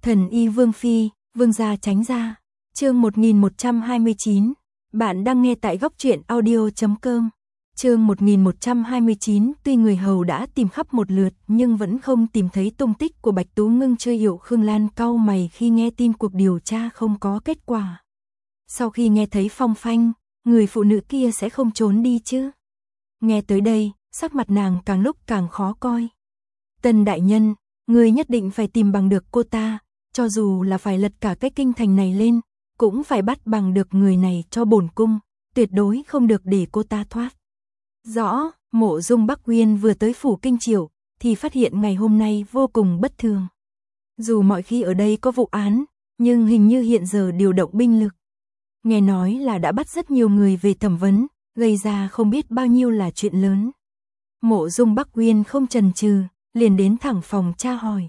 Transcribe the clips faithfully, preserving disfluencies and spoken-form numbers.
Thần y Vương Phi, Vương gia tránh ra. Chương một nghìn một trăm hai mươi chín. Bạn đang nghe tại góc truyện audio chấm com. Chương một nghìn một trăm hai mươi chín, tuy người hầu đã tìm khắp một lượt nhưng vẫn không tìm thấy tung tích của Bạch Tú Ngưng chưa hiểu. Khương Lan cau mày khi nghe tin cuộc điều tra không có kết quả. Sau khi nghe thấy phong phanh, người phụ nữ kia sẽ không trốn đi chứ? Nghe tới đây, sắc mặt nàng càng lúc càng khó coi. Tân đại nhân, người nhất định phải tìm bằng được cô ta, cho dù là phải lật cả cái kinh thành này lên, cũng phải bắt bằng được người này cho bổn cung, tuyệt đối không được để cô ta thoát. Rõ, Mộ Dung Bắc Uyên vừa tới phủ Kinh Chiểu, thì phát hiện ngày hôm nay vô cùng bất thường. Dù mọi khi ở đây có vụ án, nhưng hình như hiện giờ điều động binh lực. Nghe nói là đã bắt rất nhiều người về thẩm vấn, gây ra không biết bao nhiêu là chuyện lớn. Mộ Dung Bắc Uyên không chần chừ, liền đến thẳng phòng tra hỏi.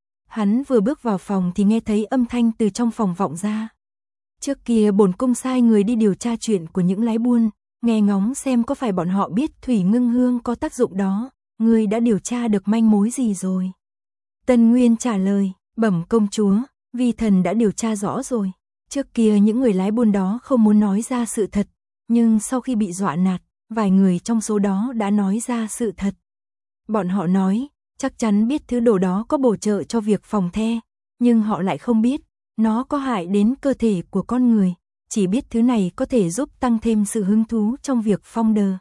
Hắn vừa bước vào phòng thì nghe thấy âm thanh từ trong phòng vọng ra. Trước kia bổn cung sai người đi điều tra chuyện của những lái buôn, nghe ngóng xem có phải bọn họ biết thủy ngưng hương có tác dụng đó, ngươi đã điều tra được manh mối gì rồi? Tân Nguyên trả lời, bẩm công chúa, vi thần đã điều tra rõ rồi. Trước kia những người lái buôn đó không muốn nói ra sự thật, nhưng sau khi bị dọa nạt, vài người trong số đó đã nói ra sự thật. Bọn họ nói, chắc chắn biết thứ đồ đó có bổ trợ cho việc phòng the, nhưng họ lại không biết, nó có hại đến cơ thể của con người, chỉ biết thứ này có thể giúp tăng thêm sự hứng thú trong việc phong đờ.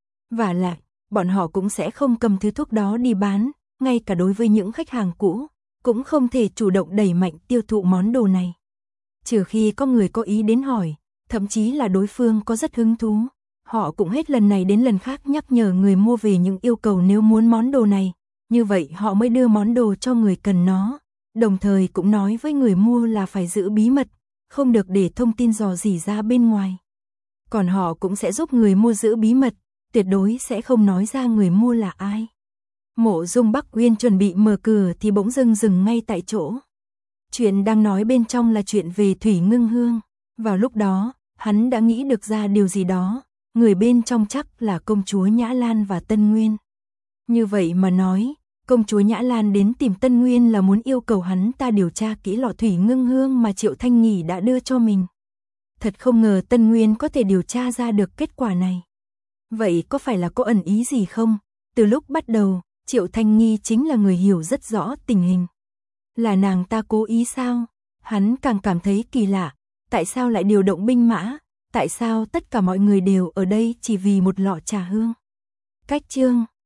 Và lại, bọn họ cũng sẽ không cầm thứ thuốc đó đi bán, ngay cả đối với những khách hàng cũ, cũng không thể chủ động đẩy mạnh tiêu thụ món đồ này. Trừ khi có người có ý đến hỏi, thậm chí là đối phương có rất hứng thú, họ cũng hết lần này đến lần khác nhắc nhở người mua về những yêu cầu nếu muốn món đồ này, như vậy họ mới đưa món đồ cho người cần nó, đồng thời cũng nói với người mua là phải giữ bí mật, không được để thông tin rò rỉ ra bên ngoài. Còn họ cũng sẽ giúp người mua giữ bí mật, tuyệt đối sẽ không nói ra người mua là ai. Mộ Dung Bắc Uyên chuẩn bị mở cửa thì bỗng dưng dừng ngay tại chỗ. Chuyện đang nói bên trong là chuyện về Thủy Ngưng Hương. Vào lúc đó, hắn đã nghĩ được ra điều gì đó, người bên trong chắc là công chúa Nhã Lan và Tân Nguyên. Như vậy mà nói, công chúa Nhã Lan đến tìm Tân Nguyên là muốn yêu cầu hắn ta điều tra kỹ lọ Thủy Ngưng Hương mà Triệu Thanh Nghỉ đã đưa cho mình. Thật không ngờ Tân Nguyên có thể điều tra ra được kết quả này. Vậy có phải là có ẩn ý gì không? Từ lúc bắt đầu, Triệu Thanh Nghi chính là người hiểu rất rõ tình hình. Là nàng ta cố ý sao? Hắn càng cảm thấy kỳ lạ. Tại sao lại điều động binh mã? Tại sao tất cả mọi người đều ở đây chỉ vì một lọ trà hương? Cách chương